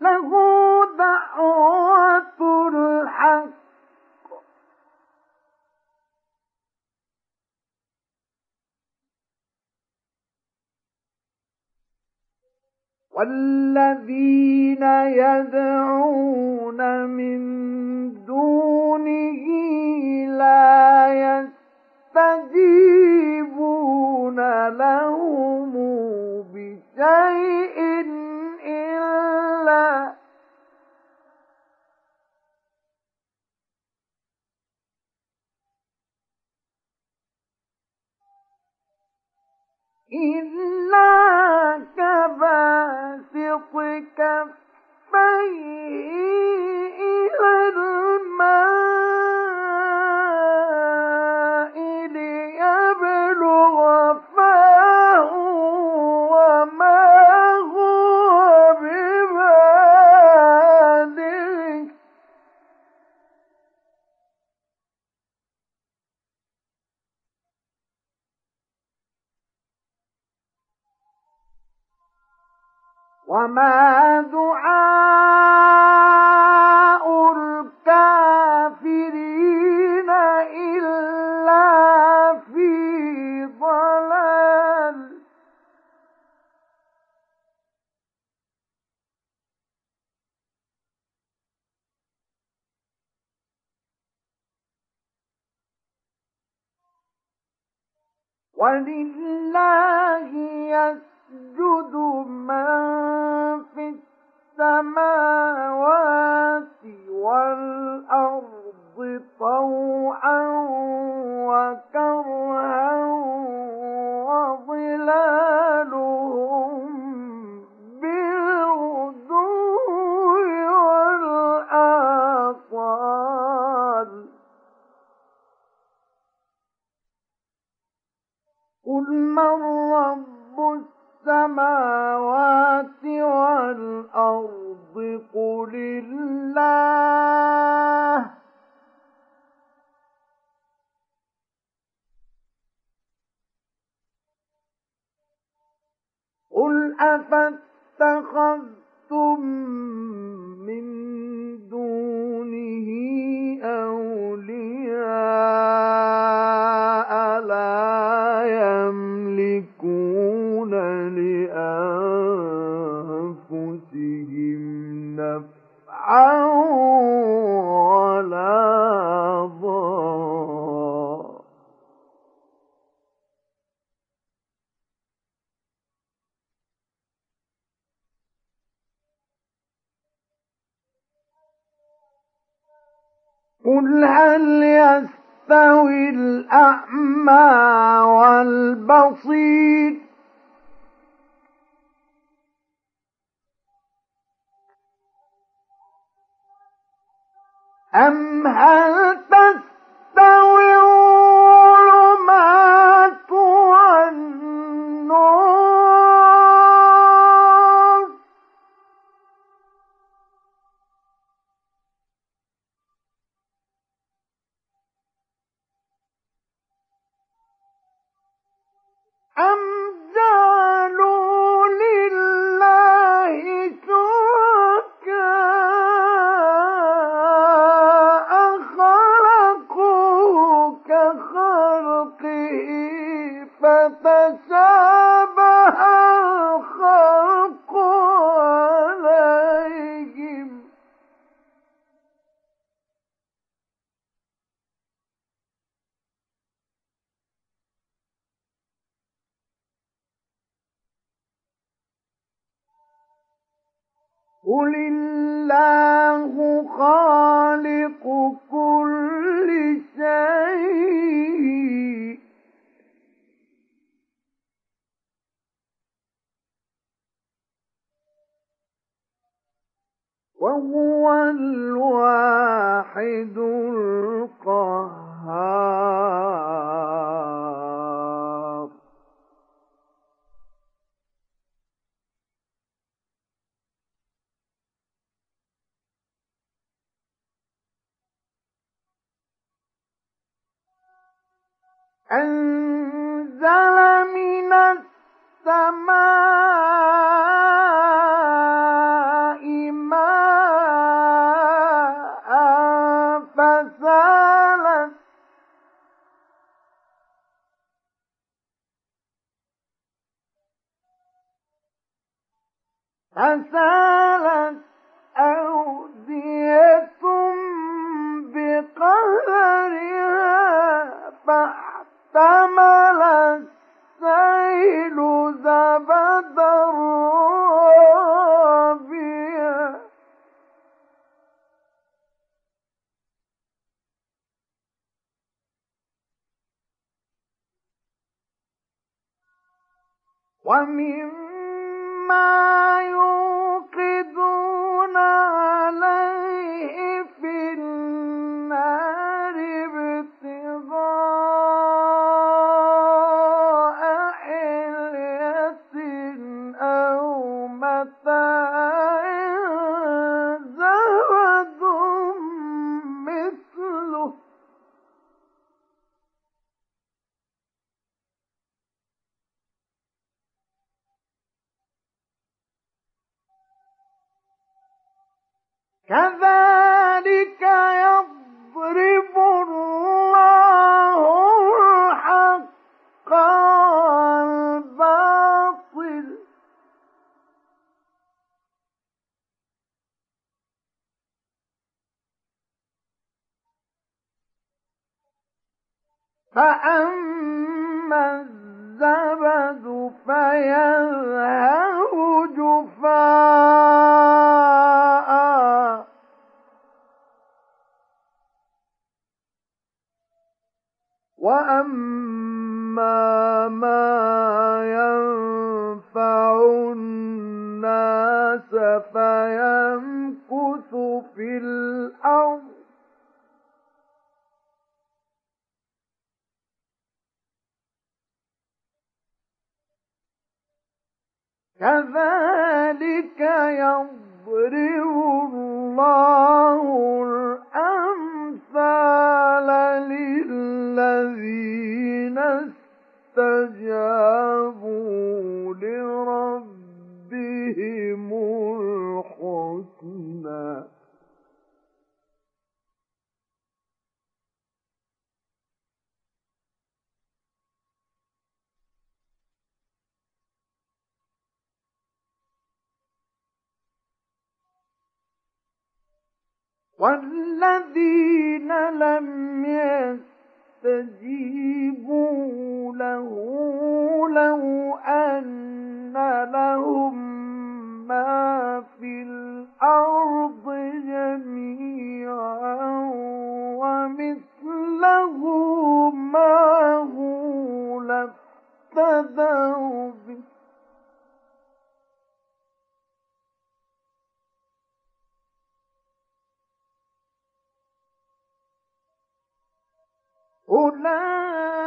له دعوة الحق والذين يدعون من دونه لا يستجيبون لهم بشيء إلا كباسط كفيه إلى الماء ليبلغ فاه وما هو ببالغه وما دعاء الكافرين إلا في ضلال ولله يسجد من في السماوات والأرض طوعا وكرها وظلالهم بالغدو والآصال قل من رب السماوات والأرض قل الله قل أفاتخذتم من دونه أولياء لا يملكون لأنفسهم نفعا ولا ضرا قل هل يستوي الأعمى والبصير أم هل تستوي الظلمات والنور أم جعلوا لله شركاء خلقوا كخلقه فتشابه الخلق عليهم قل الله خالق كل شيء وهو الواحد القهار أنزل من السماء ماء فسالت أودية بقدرها فاحتمل السيل زبدا رابيا ومما يوقدون عليه في النار ابتغاء حلية أو متاع زبد مثله كذلك يضرب الله الحق والباطل فأما الزبد فيذهب جفاء وأما ما ينفع الناس فيمكث في الأرض كذلك يضرب الله الأمثال للذين استجابوا لربهم الحسنى والذين لم يستجيبوا له لو أن لهم ما في الأرض جميعا ومثله معه لافتدوا به أولئك